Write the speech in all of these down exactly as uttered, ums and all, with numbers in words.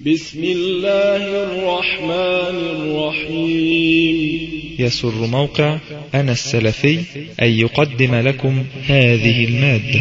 بسم الله الرحمن الرحيم. يسر موقع أنا السلفي أن يقدم لكم هذه المادة.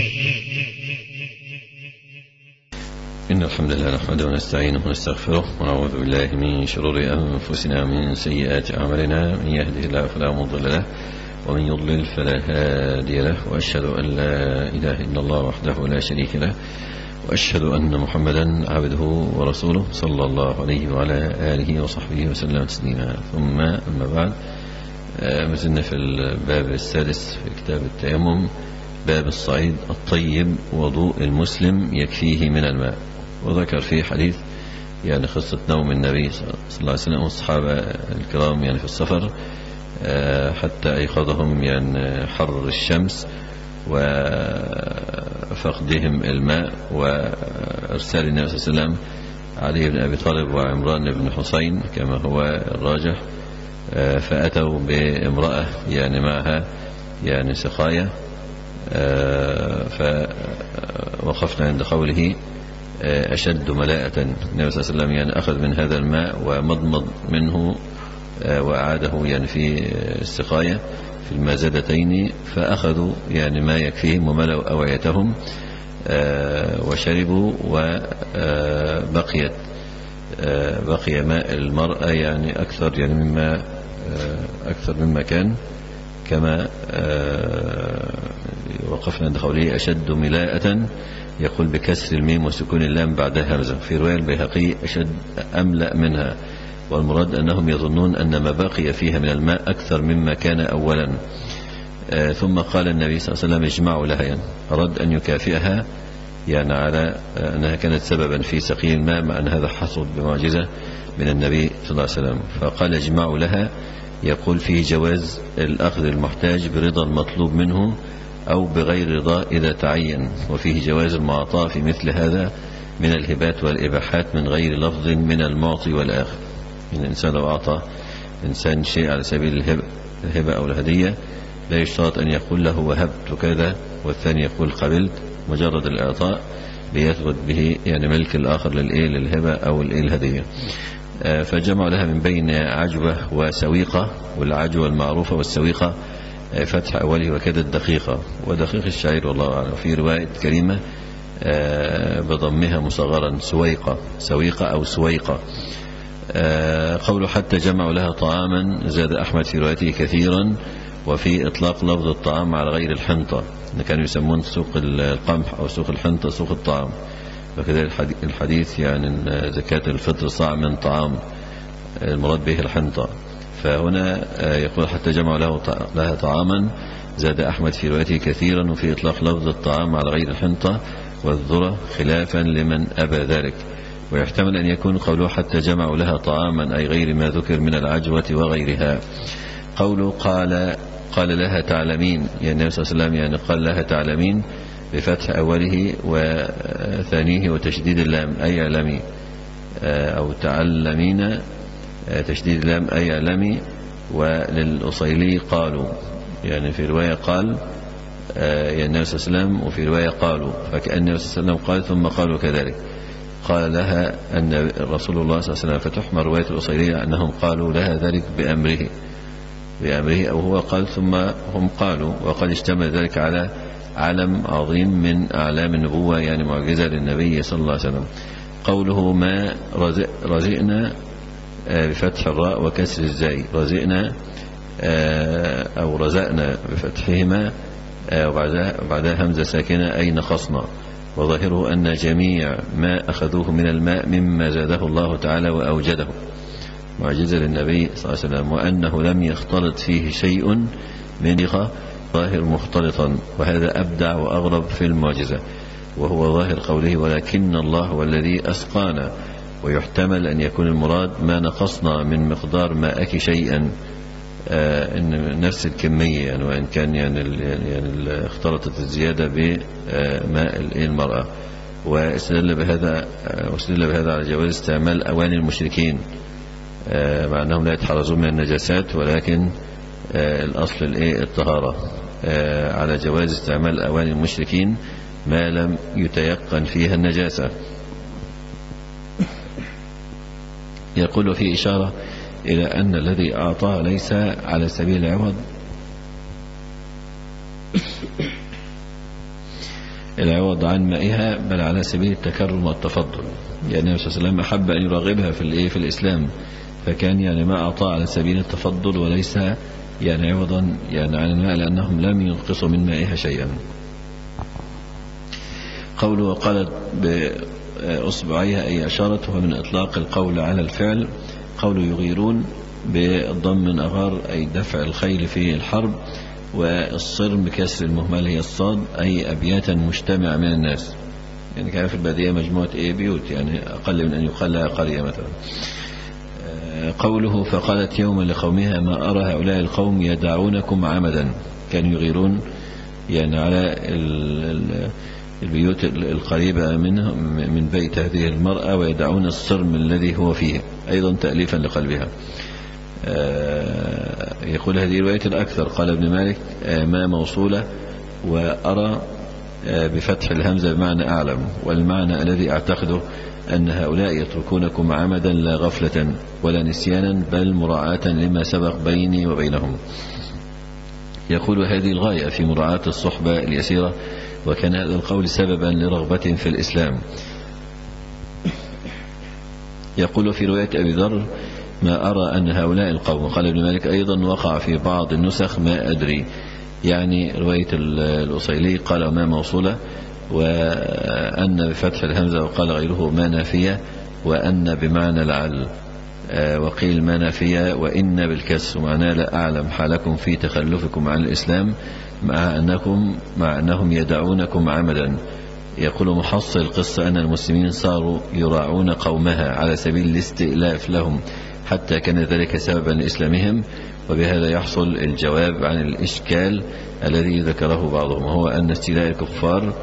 إن الحمد لله نحمده ونستعينه ونستغفره ونعوذ بالله من شرور أنفسنا ومن سيئات أعمالنا، من يهده الله فلا مضل له ومن يضلل فلا هادي له، وأشهد أن لا إله إلا الله وحده لا شريك له، وأشهد أن محمدا عبده ورسوله صلى الله عليه وعلى آله وصحبه وسلم تسليما. ثم أما بعد، مازلنا في الباب السادس في كتاب التيمم، باب الصعيد الطيب وضوء المسلم يكفيه من الماء. وذكر فيه حديث يعني قصة نوم النبي صلى الله عليه وسلم والصحابة الكرام يعني في السفر حتى أيقظهم يعني حر الشمس وفقدهم الماء، وإرسال النبي صلى الله عليه وسلم علي بن أبي طالب وعمران بن حسين كما هو الراجح، فأتوا بامرأة يعني معها يعني سقاية، فوقفنا عند قوله أشد ملاءة. النبي صلى الله عليه وسلم يعني أخذ من هذا الماء ومضمض منه وأعاده يعني في السقاية في المازدتين، فأخذوا يعني ما يكفيهم وملأوا أوعيتهم وشربوا، وبقيت بقي ماء المرأة يعني أكثر يعني مما أكثر مما كان، كما وقفنا عند قوله أشد ملاءة، يقول بكسر الميم وسكون اللام بعدها همزة. في رواية البيهقي أشد أملأ منها، والمراد أنهم يظنون أن ما بقي فيها من الماء أكثر مما كان أولا. آه ثم قال النبي صلى الله عليه وسلم اجمعوا لها، يعني أراد أن يكافئها يعني على أنها كانت سببا في سقي الماء، مع أن هذا حصل بمعجزة من النبي صلى الله عليه وسلم. فقال اجمعوا لها، يقول فيه جواز الأخذ المحتاج برضا المطلوب منه أو بغير رضا إذا تعين، وفيه جواز المعطاء في مثل هذا من الهبات والإباحات من غير لفظ من المعطي والآخر. يعني الإنسان لو أعطى إنسان شيء على سبيل الهبة, الهبة أو الهدية، لا يشترط أن يقول له وهبت كذا والثاني يقول قبلت، مجرد الإعطاء ليثبت به يعني ملك الآخر للإيه للهبة أو الإيه الهدية. آه فجمع لها من بين عجوة وسويقة، والعجوة المعروفة والسويقة آه فتح أوله وكذا الدقيقة ودقيق الشعير والله أعلم. في رواية كريمة آه بضمها مصغرا سويقة سويقة أو سويقة. آه قوله حتى جمعوا لها طعاما، زاد أحمد في روايته كثيرا، وفي إطلاق لفظ الطعام على غير الحنطة، كانوا يسمون سوق القمح أو سوق الحنطة سوق الطعام، وكذا الحديث يعني زكاة الفطر صاع من طعام، المراد به الحنطة. فهنا آه يقول حتى جمعوا لها طعاما، زاد أحمد في روايته كثيرا، وفي إطلاق لفظ الطعام على غير الحنطة والذرة خلافا لمن أبى ذلك. ويحتمل أن يكون قوله حتى جمعوا لها طعاما أي غير ما ذكر من العجوة وغيرها. قوله قال قال لها تعلمين، يعني النبي صلى الله عليه وسلم يعني قال لها تعلمين بفتح أوله وثانيه وتشديد اللام أي اعلمي، أو تعلمين تشديد اللام أي اعلمي. وللأصيلي قالوا، يعني في رواية قال يعني النبي صلى الله عليه وسلم، وفي رواية قالوا، فكأن النبي صلى الله عليه وسلم قال ثم قالوا كذلك. قال لها أن رسول الله صلى الله عليه وسلم، فتحمل رواية الأصيلية أنهم قالوا لها ذلك بأمره بأمره أو هو قال ثم هم قالوا، وقد اشتمل ذلك على علم عظيم من أعلام النبوة، يعني معجزة للنبي صلى الله عليه وسلم. قوله ما رزقنا بفتح الراء وكسر الزاي، رزقنا أو رزقنا بفتحهما وبعدها همزة ساكنة أي نقصنا، وظاهره أن جميع ما أخذوه من الماء مما زاده الله تعالى وأوجده، معجزة للنبي صلى الله عليه وسلم، وأنه لم يختلط فيه شيء من ريقة ظاهر مختلطا، وهذا أبدع وأغرب في المعجزة، وهو ظاهر قوله ولكن الله هو الذي أسقانا. ويحتمل أن يكون المراد ما نقصنا من مقدار ماءك شيئا، آه إن نفس الكمية يعني، وإن كان يعني, يعني اختلطت الزيادة بماء المرأة. واستدل بهذا واستدل بهذا على جواز استعمال أواني المشركين، آه مع أنهم لا يتحرزون من النجاسات، ولكن آه الأصل الإيه الطهارة، آه على جواز استعمال أواني المشركين ما لم يتيقن فيها النجاسة. يقول في إشارة إلى أن الذي أعطاه ليس على سبيل العوض العوض عن مائها، بل على سبيل التكرم والتفضل. يعني النبي صلى الله عليه وسلم أحب أن يرغبها في الإيه في الإسلام، فكان يعني ما أعطاه على سبيل التفضل وليس يعني عوضا يعني عن الماء، لأنهم لم ينقصوا من مائها شيئا. قوله وقالت بأصبعيها أي أشارته من إطلاق القول على الفعل. قوله يغيرون بضم أغار أي دفع الخيل في الحرب، والصرم بكسر المهمل هي الصاد أي أبياتا مجتمع من الناس. يعني كان في البادية مجموعة إيه بيوت، يعني أقل من أن يقال لها قرية مثلا. قوله فقالت يوما لقومها ما أرى هؤلاء القوم يدعونكم عمدا، كانوا يغيرون يعني على البيوت القريبة منهم من بيت هذه المرأة، ويدعون الصرم الذي هو فيه، أيضا تأليفا لقلبها. يقول هذه رواية الأكثر. قال ابن مالك ما موصولة، وأرى بفتح الهمزة بمعنى أعلم، والمعنى الذي أعتقده أن هؤلاء يتركونكم عمدا لا غفلة ولا نسيانا، بل مراعاة لما سبق بيني وبينهم. يقول هذه الغاية في مراعاة الصحبة اليسيرة، وكان هذا القول سببا لرغبة في الإسلام. يقول في رواية أبي ذر ما أرى أن هؤلاء القوم. قال ابن مالك أيضا وقع في بعض النسخ ما أدري، يعني رواية الأصيلي قال ما موصولة، وأن بفتح الهمزة، وقال غيره ما نافية، وأن بمعنى لعل، وقيل ما نافية وإن بالكسر، معناه لا أعلم حالكم في تخلفكم عن الإسلام مع أنكم مع أنهم يدعونكم عمدا. يقول محصل القصة أن المسلمين صاروا يراعون قومها على سبيل الاستئلاف لهم، حتى كان ذلك سببا لإسلامهم، وبهذا يحصل الجواب عن الإشكال الذي ذكره بعضهم، وهو أن استيلاء الكفار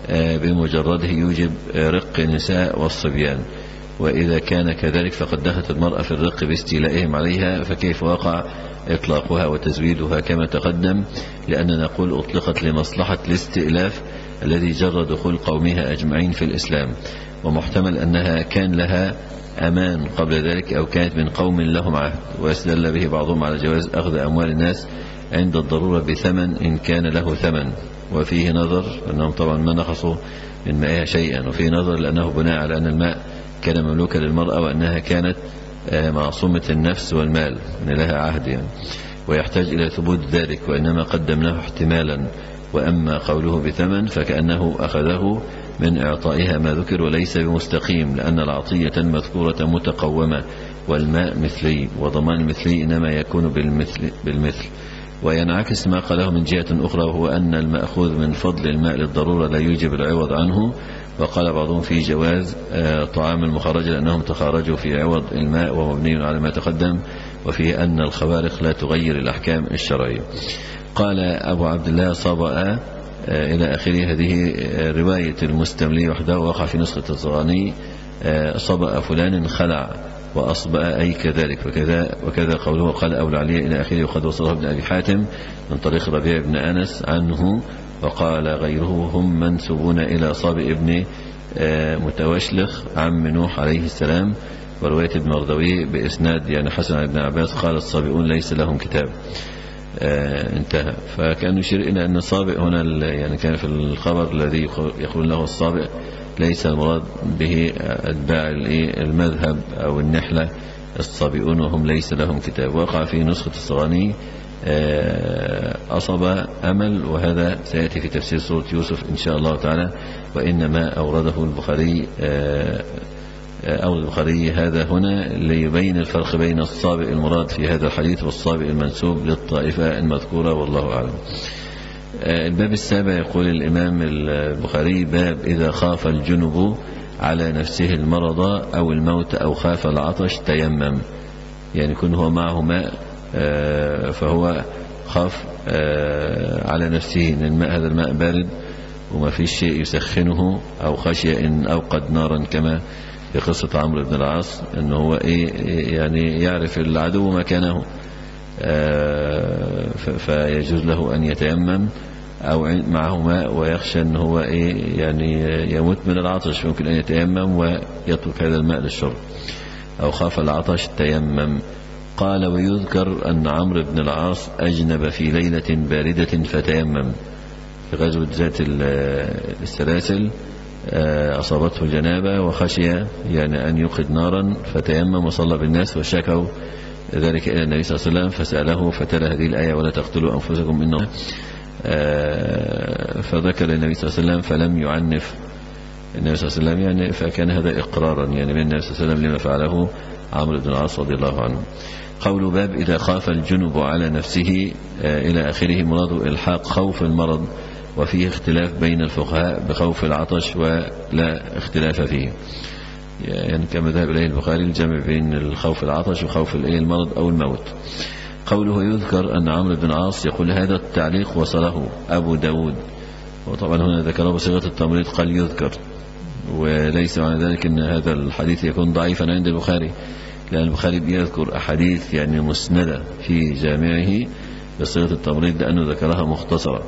بمجرده يوجب رق النساء والصبيان، وإذا كان كذلك فقد دخلت المرأة في الرق باستيلائهم عليها، فكيف وقع إطلاقها وتزويدها كما تقدم، لأننا نقول أطلقت لمصلحة الاستئلاف الذي جرى دخول قومها أجمعين في الإسلام، ومحتمل أنها كان لها أمان قبل ذلك، أو كانت من قوم لهم عهد. ويستدل به بعضهم على جواز أخذ أموال الناس عند الضرورة بثمن إن كان له ثمن، وفيه نظر أنهم طبعا ما نقصوا من مائها شيئا، وفيه نظر لأنه بناء على أن الماء كان مملوكا للمرأة، وأنها كانت معصومة النفس والمال أن لها عهد يعني، ويحتاج إلى ثبوت ذلك، وإنما قدمناه احتمالا. وأما قوله بثمن فكأنه أخذه من إعطائها ما ذكر، وليس بمستقيم، لأن العطية المذكورة متقومة، والماء مثلي، وضمان المثلي إنما يكون بالمثل, بالمثل. وينعكس ما قاله من جهة أخرى، وهو أن المأخوذ من فضل الماء للضرورة لا يوجب العوض عنه. وقال بعضهم في جواز طعام المخارجة لأنهم تخارجوا في عوض الماء، ومبني على ما تقدم، وفيه أن الخوارق لا تغير الأحكام الشرعية. قال أبو عبد الله صبأ إلى آخره. هذه رواية المستملي وحده، وقع في نسخة الصغاني صبأ فلان خلع وأصبأ أي كذلك، وكذا, وكذا قوله قال أبو العلية إلى آخره. وقد وصله ابن أبي حاتم من طريق ربيع بن أنس عنه، وقال غيره هم منسوبون إلى صابئ ابن متوشلخ عم نوح عليه السلام. ورواية ابن مردوي بإسناد يعني حسن عن ابن عباس قال الصابئون ليس لهم كتاب. آه انتهى. فكان يشير إلى أن الصابئ هنا يعني كان في الخبر الذي يقول له الصابئ ليس المراد به أتباع المذهب أو النحلة، الصابئون وهم ليس لهم كتاب. وقع في نسخة الصغاني آه أصب أمل، وهذا سيأتي في تفسير سورة يوسف إن شاء الله تعالى. وإنما أورده البخاري آه أورد البخاري هذا هنا ليبين الفرق بين الصابئ المراد في هذا الحديث والصابئ المنسوب للطائفة المذكورة، والله أعلم. الباب السابع يقول الإمام البخاري باب إذا خاف الجنب على نفسه المرض أو الموت أو خاف العطش تيمم. يعني يكون هو معه ماء فهو خاف على نفسه ان الماء هذا الماء بارد وما فيش شيء يسخنه، أو خشي إن أوقد نارا كما في قصة عمرو بن العاص أنه هو إيه يعني يعرف العدو مكانه، فيجوز له أن يتيمم أو معه ماء ويخشى أنه هو إيه يعني يموت من العطش، ممكن أن يتيمم ويترك هذا الماء للشرب. أو خاف العطش تيمم. قال ويذكر أن عمرو بن العاص أجنب في ليلة باردة فتيمم. في غزوة ذات السلاسل أصابته الجنابة وخشي يعني أن يوقد نارا فتيمم وصلى بالناس وشكوا ذلك إلى النبي صلى الله عليه وسلم فسأله فتلا هذه الآية ولا تقتلوا أنفسكم إنه فذكر النبي صلى الله عليه وسلم فلم يعنف النبي صلى الله عليه وسلم يعني فكان هذا إقرارا يعني من النبي صلى الله عليه وسلم لما فعله عمرو بن العاص رضي الله عنه. قول باب إذا خاف الجنب على نفسه إلى آخره مراد إلحاق خوف المرض وفيه اختلاف بين الفقهاء بخوف العطش ولا اختلاف فيه يعني كما ذهب إليه البخاري الجمع بين الخوف العطش وخوف المرض أو الموت. قوله يذكر أن عمرو بن العاص يقول هذا التعليق وصله أبو داود وطبعا هنا ذكره بصيغة التمريض قال يذكر وليس معنى ذلك أن هذا الحديث يكون ضعيفا عند البخاري لأن البخاري بيذكر أحاديث يعني مسندة في جامعه بصيغة التمريض لأنه ذكرها مختصرة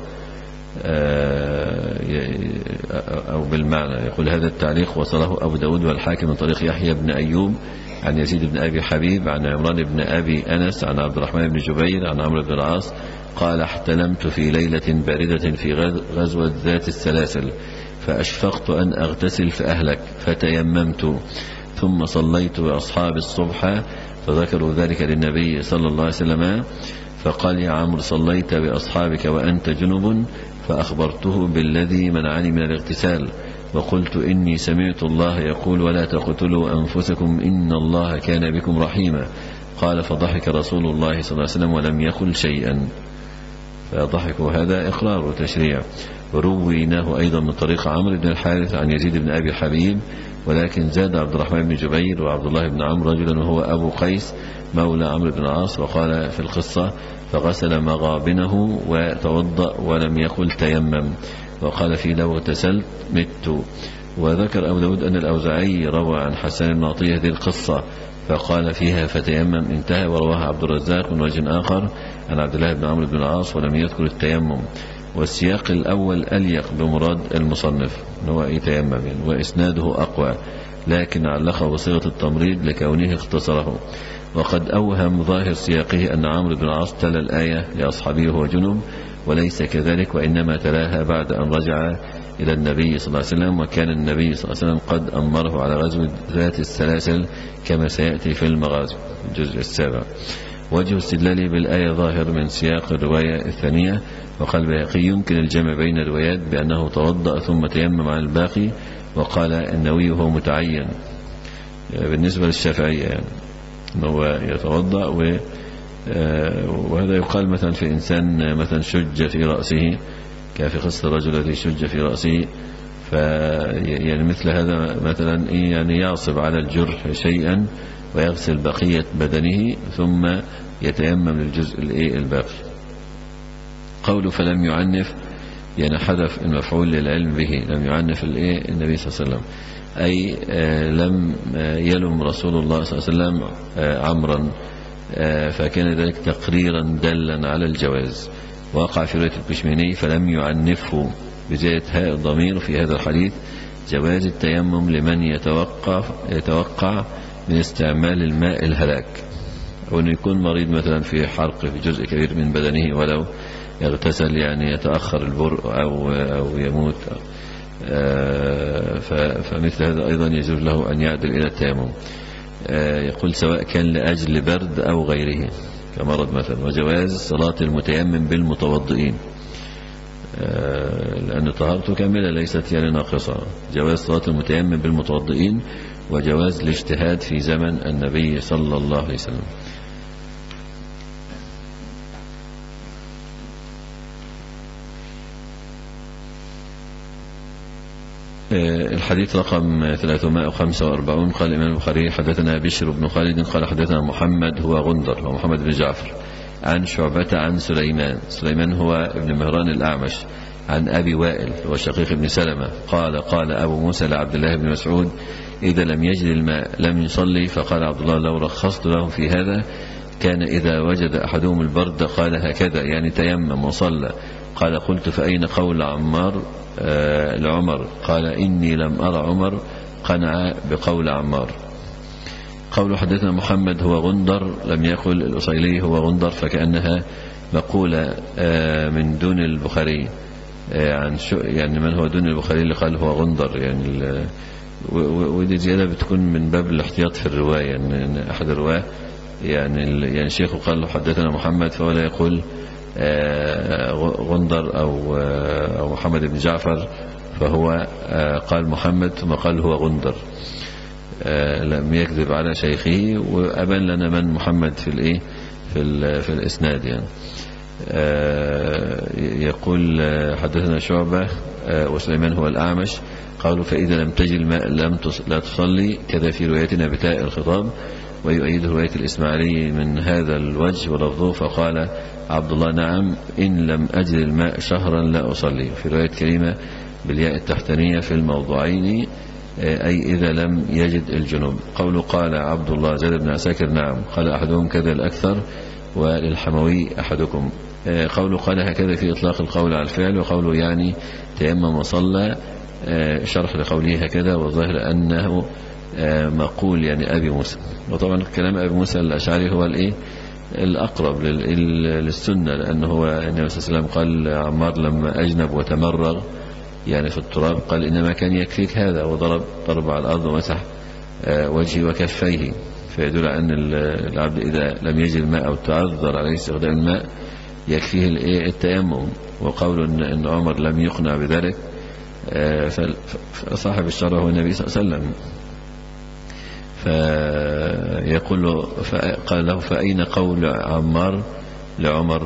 أو بالمعنى. يقول هذا التعليق وصله أبو داود والحاكم من طريق يحيى بن أيوب عن يزيد بن أبي حبيب عن عمران بن أبي أنس عن عبد الرحمن بن جبير عن عمرو بن العاص قال احتلمت في ليلة باردة في غزوة ذات السلاسل فأشفقت أن أغتسل فأهلك فتيممت ثم صليت بأصحاب الصبح فذكروا ذلك للنبي صلى الله عليه وسلم فقال يا عمرو صليت بأصحابك وأنت جنب فأخبرته بالذي منعني من الاغتسال وقلت إني سمعت الله يقول ولا تقتلوا أنفسكم إن الله كان بكم رحيما. قال فضحك رسول الله صلى الله عليه وسلم ولم يقل شيئا فضحك هذا إقرار وتشريع. ورويناه أيضا من طريق عمرو بن الحارث عن يزيد بن أبي حبيب ولكن زاد عبد الرحمن بن جبير وعبد الله بن عمرو رجلا وهو أبو قيس مولى عمرو بن العاص وقال في القصة فغسل مغابنه وتوضأ ولم يقل تيمم وقال في لو اغتسلت مت. وذكر أبو داود أن الأوزاعي روى عن حسان بن عطية هذه القصة فقال فيها فتيمم انتهى. ورواها عبد الرزاق من وجه آخر عن عبد الله بن عمرو بن العاص ولم يذكر التيمم. والسياق الأول أليق بمراد المصنف هو يتيمم وإسناده أقوى لكن علقه بصيغة التمريض لكونه اختصره. وقد أوهم ظاهر سياقه أن عمرو بن العاص تلا الآية لأصحابه وهو جنب وليس كذلك وإنما تلاها بعد أن رجع إلى النبي صلى الله عليه وسلم وكان النبي صلى الله عليه وسلم قد أمره على غزوة ذات السلاسل كما سيأتي في المغازي الجزء السابع. وجه استدلاله بالآية ظاهر من سياق الرواية الثانية. وقال البيهقي يمكن الجمع بين الروايات بأنه توضأ ثم تيمم عن الباقي. وقال النووي هو متعين بالنسبة للشافعية يعني أنه يتوضأ وهذا يقال مثلا في إنسان مثلا شج في رأسه كفي قصة الرجل الذي شج في رأسه ف يعني مثل هذا مثلا يعني يعصب على الجرح شيئا ويغسل بقية بدنه ثم يتيمم للجزء الباقي. قوله فلم يعنف يعني حذف المفعول للعلم به لم يعنف النبي صلى الله عليه وسلم أي لم يلم رسول الله صلى الله عليه وسلم عمرا فكان ذلك تقريرا دلا على الجواز. وقع في رواية البشميني فلم يعنفه بزيادة هاء الضمير في هذا الحديث جواز التيمم لمن يتوقع يتوقع من استعمال الماء الهلاك أو أنه يكون مريض مثلا في حرق في جزء كبير من بدنه ولو يغتسل يعني يتأخر البرء أو, أو يموت فمثل هذا أيضا يجوز له أن يعدل إلى التيمم. يقول سواء كان لأجل برد أو غيره كمرض مثلا. وجواز صلاة المتيمم بالمتوضئين لأن طهارته كاملة ليست يعني ناقصة. جواز صلاة المتيمم بالمتوضئين وجواز الاجتهاد في زمن النبي صلى الله عليه وسلم. الحديث رقم ثلاثمائة وخمسة وأربعين قال الإمام البخاري حدثنا بشر بن خالد قال حدثنا محمد هو غندر ومحمد بن جعفر عن شعبة عن سليمان سليمان هو ابن مهران الأعمش عن أبي وائل وشقيق بن سلمة قال قال أبو موسى لعبد الله بن مسعود إذا لم يجد الماء لم يصلي فقال عبد الله لو رخصت له في هذا كان إذا وجد أحدهم البرد قال هكذا يعني تيمم وصلى. قال قلت فأين قول عمار آه لعمر قال إني لم أرى عمر قنع بقول عمار. قول حدثنا محمد هو غندر لم يقل الأصيلي هو غندر، فكأنها مقولة من دون البخاري عن شو يعني من هو دون البخاري اللي قال هو غندر يعني، ودي زيادة بتكون من باب الاحتياط في الرواية، ان أحد الرواة يعني يعني الشيخ قال له حدثنا محمد فهو لا يقول غندر أو أو محمد بن جعفر، فهو قال محمد ثم قال هو غندر، لم يكذب على شيخه وأبان لنا من محمد في الايه في في الإسناد يعني. يقول حدثنا شعبة وسليمان هو الأعمش قالوا فإذا لم تجد الماء لم لا تصلي، كذا في روايتنا بتاء الخطاب، ويؤيد رواية الإسماعيلي من هذا الوجه ولفظه فقال عبد الله نعم إن لم أجد الماء شهرا لا أصلي، في رواية كريمة بالياء التحتانية في الموضوعين أي إذا لم يجد الجنوب. قول قال عبد الله زاد بن عساكر نعم، قال أحدهم كذا الأكثر وللحموي أحدكم. قول قال هكذا في إطلاق القول على الفعل، وقوله يعني تيمم وصلى شرح لقوله هكذا، والظاهر أنه مقول يعني أبي موسى، وطبعا كلام أبي موسى الأشعري هو الإيه الأقرب للسنة، لأنه هو النبي صلى الله عليه وسلم قال عمار لما أجنب وتمرغ يعني في التراب قال إنما كان يكفيك هذا، وضرب ضرب على الأرض ومسح وجهه وكفيه، فيدل أن العبد إذا لم يجد الماء أو تعذر عليه استخدام الماء يكفيه التيمم. وقول أن عمر لم يقنع بذلك فصاحب الشرع هو النبي صلى الله عليه وسلم، فيقول له قال له فأين قول عمار لعمر؟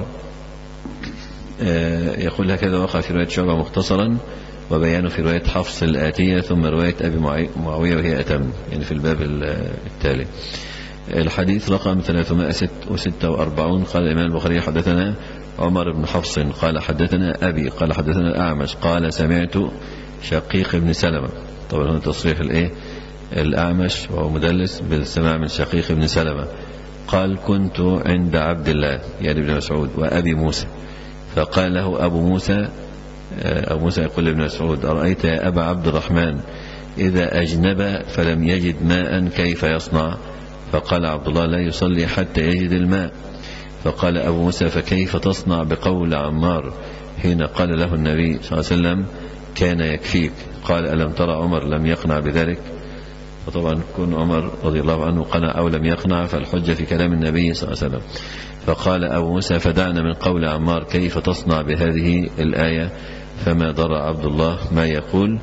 يقول هكذا وقع في رواية شعبة مختصرا، وبيانه في رواية حفص الآتية، ثم رواية أبي معاوية وهي أتم يعني في الباب التالي. الحديث رقم ثلاثمائة وستة وأربعين. قال الإمام البخاري حدثنا عمر بن حفص قال حدثنا أبي قال حدثنا الأعمش قال سمعت شقيق بن سلمة. طبعا هنا تصريح الإيه الأعمش وهو مدلس بالسماع من شقيق بن سلمة قال كنت عند عبد الله يعني ابن مسعود وأبي موسى، فقال له أبو موسى أبو موسى يقول لابن مسعود أرأيت يا أبا عبد الرحمن إذا أجنب فلم يجد ماء كيف يصنع؟ فقال عبد الله لا يصلي حتى يجد الماء. فقال أبو موسى فكيف تصنع بقول عمار حين قال له النبي صلى الله عليه وسلم كان يكفيك؟ قال ألم ترى عمر لم يقنع بذلك؟ فطبعا كن عمر رضي الله عنه قنع أو لم يقنع فالحجة في كلام النبي صلى الله عليه وسلم. فقال أبو موسى فدعنا من قول عمار كيف تصنع بهذه الآية؟ فما درى عبد الله ما يقول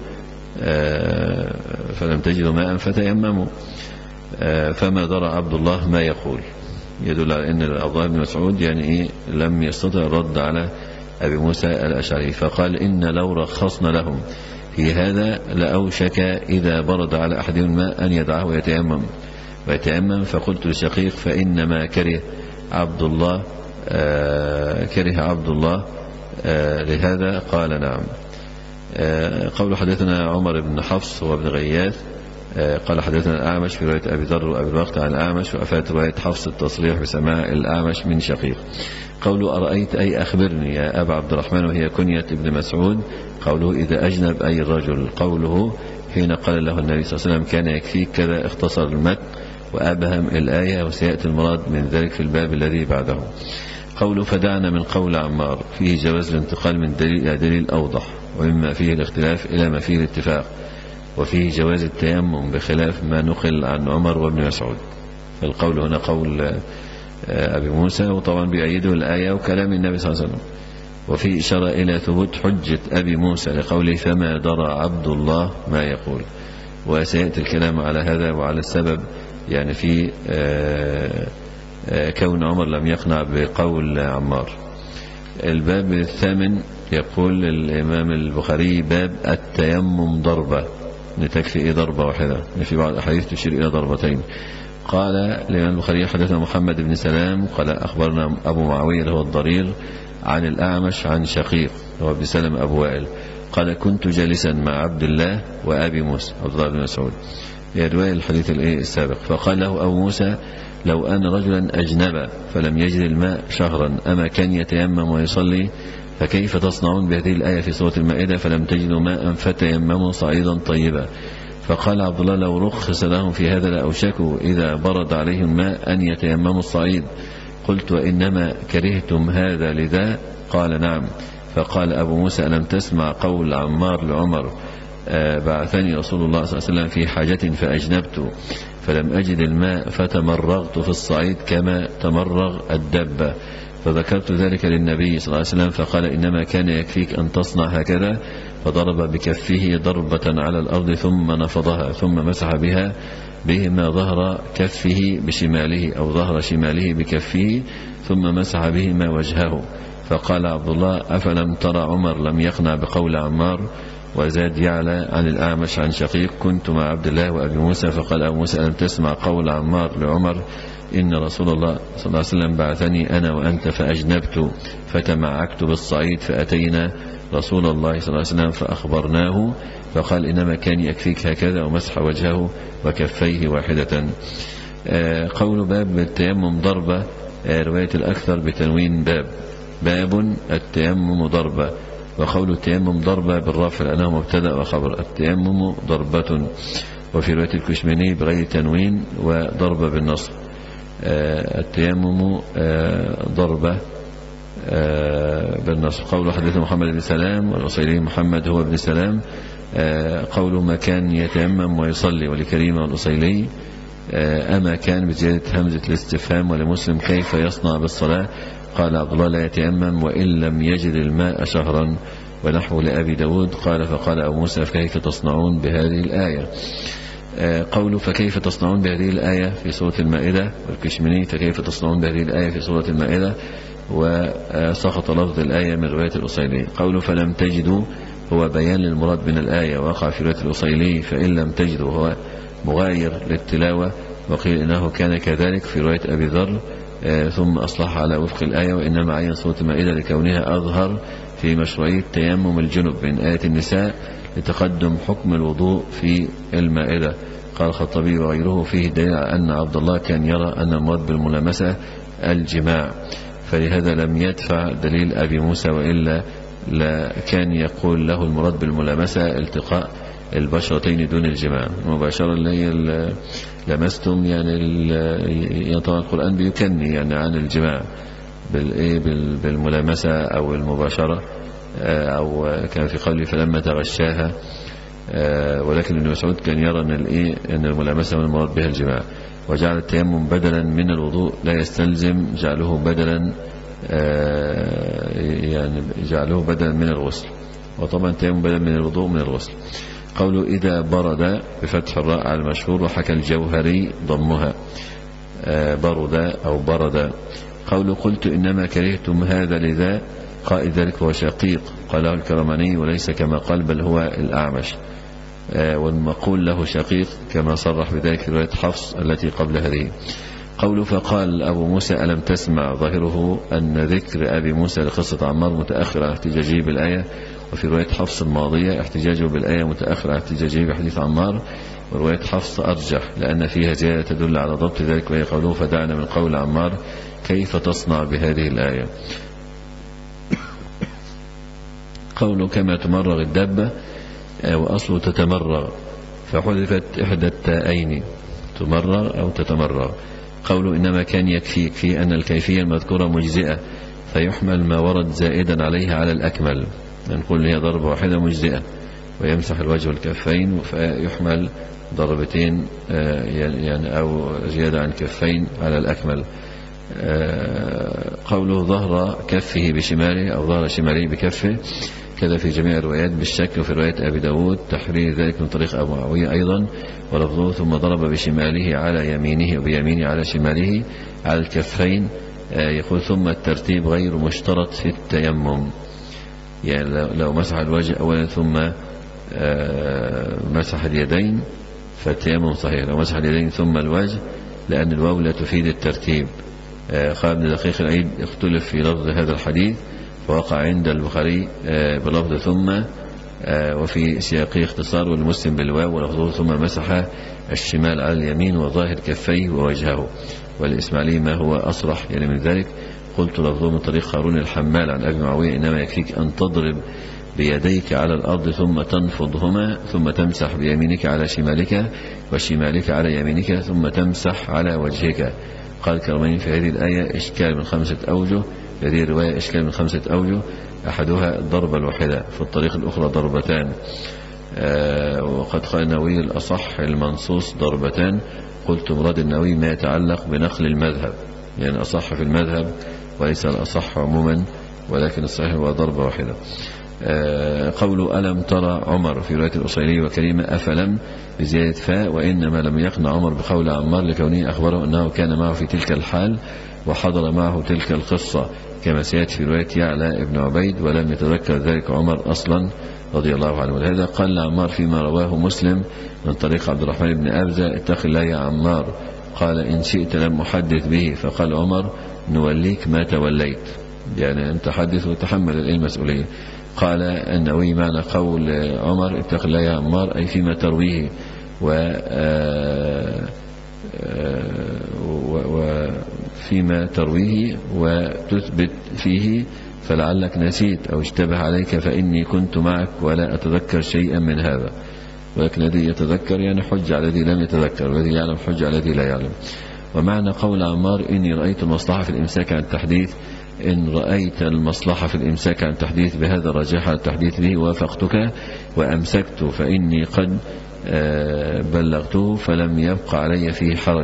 فلم تجدوا ماء فتيمموا. فما درى عبد الله ما يقول، يدل على أن عبد الله بن مسعود يعني إيه لم يستطع الرد على أبي موسى الأشعري. فقال إن لو رخصنا لهم في هذا لأوشك إذا برد على أحدهم الماء أن يدعه ويتيمم ويتيمم. فقلت لشقيق فإنما كره عبد الله آه كره عبد الله آه لهذا؟ قال نعم. آه قول حدثنا عمر بن حفص وابن غياث آه قال حدثنا الأعمش في رواية أبي ذر وأبي الوقت عن الأعمش، وأفات رواية حفص التصريح بسماع الأعمش من شقيق. قوله أرأيت أي أخبرني يا أبا عبد الرحمن وهي كنية ابن مسعود. قوله إذا أجنب أي الرجل. قوله حين قال له النبي صلى الله عليه وسلم كان يكفيك كذا اختصر المتن وأبهم الآية، وسيأتي المراد من ذلك في الباب الذي بعده. قوله فدعنا من قول عمار فيه جواز الانتقال من دليل إلى دليل أوضح، ومما فيه الاختلاف إلى ما فيه الاتفاق، وفيه جواز التيمم بخلاف ما نقل عن عمر وابن مسعود. القول هنا قول أبي موسى، وطبعا بيأيده الآية وكلام النبي صلى الله عليه وسلم. وفي إشارة إلى ثبوت حجة أبي موسى لقوله فما درى عبد الله ما يقول، وسيأتي الكلام على هذا وعلى السبب يعني في كون عمر لم يقنع بقول عمار. الباب الثامن يقول الإمام البخاري باب التيمم ضربة، تكفي إيه ضربة واحدة؟ في بعض الأحاديث تشير إلى ضربتين. قال الإمام البخاري حدثنا محمد بن سلام قال أخبرنا أبو معاوية اللي هو الضرير عن الأعمش عن شقيق هو ابن سلم أبو وائل قال كنت جالسا مع عبد الله وأبي موسى عبد الله بن مسعود، هي رواية الحديث السابق. فقال له أبو موسى لو أن رجلا أجنب فلم يجد الماء شهرا أما كان يتيمم ويصلي؟ فكيف تصنعون بهذه الآية في سورة المائدة فلم تجدوا ماء فتيمموا صعيدا طيبا؟ فقال عبد الله لو رخص لهم في هذا لأوشكوا إذا برد عليهم الماء أن يتيمموا الصعيد. قلت وإنما كرهتم هذا لذا؟ قال نعم. فقال أبو موسى ألم تسمع قول عمار لعمر بعثني رسول الله صلى الله عليه وسلم في حاجة فأجنبت فلم أجد الماء فتمرغت في الصعيد كما تمرغ الدبة. فذكرت ذلك للنبي صلى الله عليه وسلم فقال إنما كان يكفيك أن تصنع هكذا. فضرب بكفه ضربة على الأرض ثم نفضها ثم مسح بها بهما ظهر كفه بشماله أو ظهر شماله بكفه ثم مسح بهما وجهه. فقال عبد الله أفلم ترى عمر لم يقنع بقول عمار؟ وزاد يعلى عن الأعمش عن شقيق كنت مع عبد الله وأبي موسى فقال أبو موسى ألم تسمع قول عمار لعمر إن رسول الله صلى الله عليه وسلم بعثني أنا وأنت فأجنبت فتمعكت بالصعيد فأتينا رسول الله صلى الله عليه وسلم فأخبرناه فقال إنما كان يكفيك هكذا ومسح وجهه وكفيه واحدة. قول باب التيمم ضربة رواية الأكثر بتنوين باب باب التيمم ضربة وقول التيمم ضربة بالرفع لأنه مبتدأ وخبر التيمم ضربة. وفي رواية الكشميني بغير تنوين وضربة بالنصب التيمم ضربة بالنصب. قول حديث محمد بن سلام والأصيلي محمد هو ابن سلام قول ما كان يتيمم ويصلي ولكريمة والأصيلي أما كان بزيادة همزة الاستفهام ولمسلم كيف يصنع بالصلاة قال عبد الله لا يتيمم وإن لم يجد الماء شهرا ونحو لأبي داود قال فقال أبو موسى فكيف تصنعون بهذه الآية. قوله فكيف تصنعون بهذه الآية في سورة المائدة والكشميني فكيف تصنعون بهذه الآية في سورة المائدة وسقط لفظ الآية من رواية الأصيلي. قوله فلم تجدوا هو بيان للمراد من الآية وقع في رواية الأصيلي فإن لم تجدوا هو مغاير للتلاوة وقيل إنه كان كذلك في رواية أبي ذر ثم أصلح على وفق الآية وإنما عين سورة المائدة لكونها أظهر في مشروعية تيمم الجنب من آية النساء لتقدم حكم الوضوء في المائدة. قال الخطبي وغيره فيه دليل على أن عبد الله كان يرى أن المراد بالملامسة الجماع فلهذا لم يدفع دليل أبي موسى وإلا لا كان يقول له المراد بالملامسة التقاء البشرتين دون الجماع. المباشرة اللي هي لمستم يعني طبعا القرآن بيكني يعني عن الجماع بالملامسة أو المباشرة أو كان في قوله فلما تغشاها ولكن ابن مسعود كان يرى أن الإيه أن الملامسة من المراد بها الجماع وجعل التيمم بدلا من الوضوء لا يستلزم جعله بدلا يعني جعله بدلا من الغسل وطبعا التيمم بدلا من الوضوء من الغسل. قوله إذا برد بفتح الراء على المشهور وحكى الجوهري ضمها برد أو برد. قوله قلت إنما كرهتم هذا لذا قائد ذلك هو شقيق قاله الكرماني وليس كما قال بل هو الأعمش والمقول له شقيق كما صرح بذلك في رواية حفص التي قبل هذه. قوله فقال أبو موسى ألم تسمع ظاهره أن ذكر أبي موسى لقصة عمار متأخر عن احتجاجه بالآية وفي رواية حفص الماضية احتجاجه بالآية متأخر عن احتجاجه بحديث عمار ورواية حفص أرجح لأن فيها زيادة تدل على ضبط ذلك وهي قوله فدعنا من قول عمار كيف تصنع بهذه الآية. قوله كما تمرغ الدابة وأصله تتمرغ فحذفت إحدى التاءين تمرغ أو تتمرغ. قوله إنما كان يكفي في أن الكيفية المذكورة مجزئة فيحمل ما ورد زائدا عليها على الأكمل نقول هي ضربة واحدة مجزئة ويمسح الوجه والكفين فيحمل ضربتين يعني أو زيادة عن كفين على الأكمل. قوله ظهر كفه بشماله أو ظهر شماله بكفه كذا في جميع الروايات بالشك وفي رواية أبي داود تحرير ذلك من طريق أبو معاوية أيضا ولفظه ثم ضرب بشماله على يمينه وبيمينه على شماله على الكفين يقول ثم الترتيب غير مشترط في التيمم يعني لو مسح الوجه أولا ثم مسح اليدين فالتيمم صحيح لو مسح اليدين ثم الوجه لأن الواو لا تفيد الترتيب. قال ابن دقيق العيد اختلف في لفظ هذا الحديث فوقع عند البخاري بلفظ ثم وفي سياقه اختصار والمسلم بالواو ولفظه ثم مسح الشمال على اليمين وظاهر كفيه ووجهه والإسماعيلي ما هو أصرح يعني من ذلك. قلت لفظه من طريق هارون الحمال عن أبي معاوية إنما يكفيك أن تضرب بيديك على الأرض ثم تنفضهما ثم تمسح بيمينك على شمالك وشمالك على يمينك ثم تمسح على وجهك. قال الكرماني في هذه الآية إشكال من خمسة أوجه، هذه الرواية إشكال من خمسة أوجه، أحدها الضربة الواحدة، في الطريق الأخرى ضربتان. آه وقد قال النووي الأصح المنصوص ضربتان. قلت مراد النووي ما يتعلق بنقل المذهب، يعني أصح في المذهب وليس الأصح عموما، ولكن الصحيح هو ضربة واحدة. آه قول ألم ترى عمر في رواية الأصيلي وكريمة أفلم بزيادة فاء، وإنما لم يقنع عمر بقول عمار لكونه أخبره أنه كان معه في تلك الحال وحضر معه تلك القصة كما سيأتي في رواية يعلى ابن عبيد، ولم يتذكر ذلك عمر أصلا رضي الله عنه. ولهذا قال عمار فيما رواه مسلم من طريق عبد الرحمن بن أبزة اتق الله يا عمار، قال إن شئت لم أحدث به، فقال عمر نوليك ما توليت، يعني أنت حدث وتحمل المسؤولية. قال النووي معنى قول عمر اتق الله يا عمار أي فيما ترويه وفيما ترويه وتثبت فيه، فلعلك نسيت أو اشتبه عليك، فإني كنت معك ولا أتذكر شيئا من هذا. ولكن الذي يتذكر يعني حج على الذي لم يتذكر، والذي يعلم حج على الذي لا يعلم. ومعنى قول عمار إني رأيت المصلحة في الإمساك عن التحديث، إن رأيت المصلحة في الإمساك عن التحديث بهذا الرجاح على التحديث به وافقتك وأمسكت، فإني قد بلغته فلم يبق علي فيه حرج.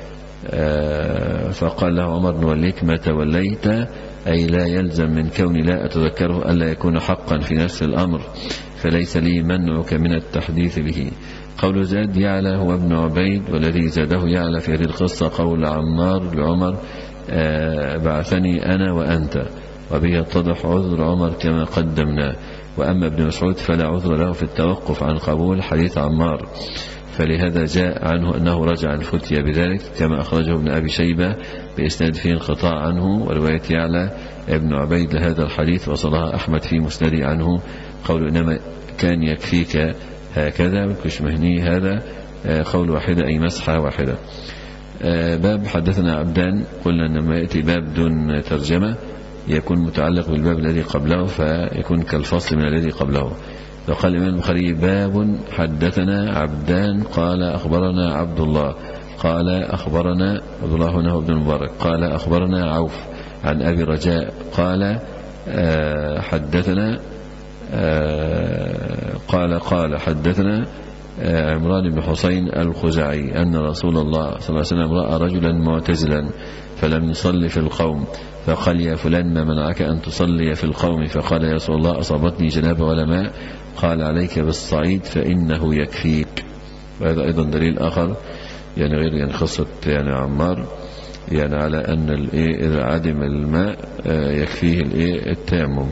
فقال له عمر نوليك ما توليت، أي لا يلزم من كوني لا أتذكره ألا يكون حقا في نفس الأمر، فليس لي منعك من التحديث به. قول زاد يعلى هو ابن عبيد، والذي زاده يعلى في هذه القصة قول عمار لعمر بعثني أنا وأنت، وبه يتضح عذر عمر كما قدمنا. وأما ابن مسعود فلا عذر له في التوقف عن قبول حديث عمار، فلهذا جاء عنه أنه رجع الفتية بذلك كما أخرجه ابن أبي شيبة بإسناد فيه انقطاع عنه، ورواية يعلى ابن عبيد لهذا الحديث وصلها أحمد في مسنده عنه قول إنما كان يكفيك هكذا بالكشمهني، هذا قول واحدة أي مسحة واحدة. باب حدثنا عبدان، قلنا أنما يأتي باب دون ترجمة يكون متعلق بالباب الذي قبله فيكون كالفصل من الذي قبله. فقال الإمام البخاري باب حدثنا عبدان قال أخبرنا عبد الله قال أخبرنا عبد الله هنا ابن المبارك قال أخبرنا عوف عن أبي رجاء قال حدثنا قال قال حدثنا عمران بن حسين الخزاعي أن رسول الله صلى الله عليه وسلم رأى رجلا معتزلا فلم يصلي في القوم، فقال يا فلان ما منعك أن تصلي في القوم؟ فقال يا رسول الله أصابتني جنابة ولا ماء، قال عليك بالصعيد فإنه يكفيك. وهذا أيضا دليل آخر يعني غير يعني قصة يعني عمار يعني على أن الإيه إذا عدم الماء يكفيه الإيه التيمم.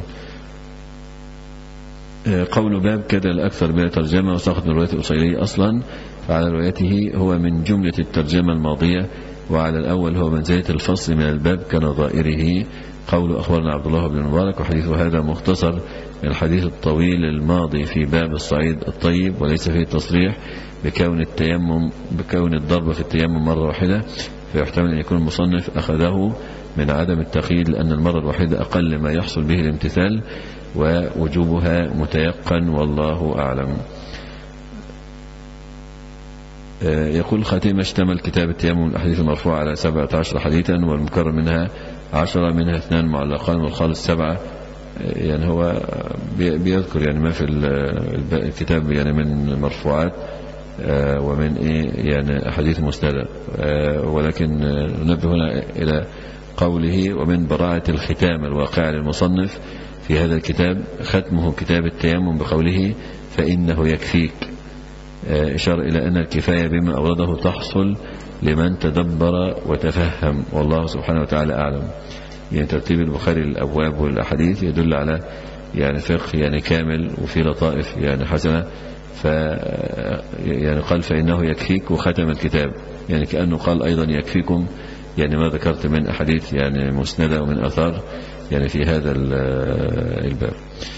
قول باب كذا الأكثر بلا ترجمة وسقط من رواية الأصيلي أصلا، فعلى روايته هو من جملة الترجمة الماضية، وعلى الأول هو منزلة الفصل من الباب كنظائره. قول أخبرنا عبد الله بن المبارك، وحديث هذا مختصر من الحديث الطويل الماضي في باب الصعيد الطيب، وليس فيه تصريح بكون التيمم بكون الضرب في التيمم مرة واحدة، فيحتمل أن يكون المصنف أخذه من عدم التقييد، لأن المرة الواحدة أقل ما يحصل به الامتثال ووجوبها متيقن والله أعلم. يقول خاتمة اشتمل كتاب التيمم الأحاديث المرفوعة على سبعة عشر حديثا، والمكرر منها عشرة، منها اثنان معلقان والخالص سبعة. يعني هو بيذكر يعني ما في الكتاب يعني من مرفوعات ومن إيه يعني أحاديث مسندة، ولكن ننبه هنا إلى قوله ومن براعة الختام الواقع للمصنف في هذا الكتاب ختمه كتاب التيمم بقوله فإنه يكفيك، إشارة إلى أن الكفاية بما أورده تحصل لمن تدبر وتفهم، والله سبحانه وتعالى أعلم. يعني ترتيب البخاري للأبواب والأحاديث يدل على يعني فقه يعني كامل وفي لطائف يعني حسنة. ف يعني قال فإنه يكفيك وختم الكتاب، يعني كأنه قال أيضا يكفيكم يعني ما ذكرت من أحاديث يعني مسندة ومن أثار يعني في هذا الباب.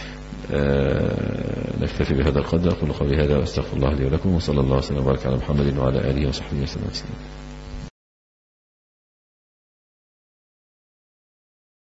نكتفي بهذا القدر. أقول قولي هذا وأستغفر الله لي ولكم، وصلى الله وسلم وبارك على محمد وعلى آله وصحبه وسلم.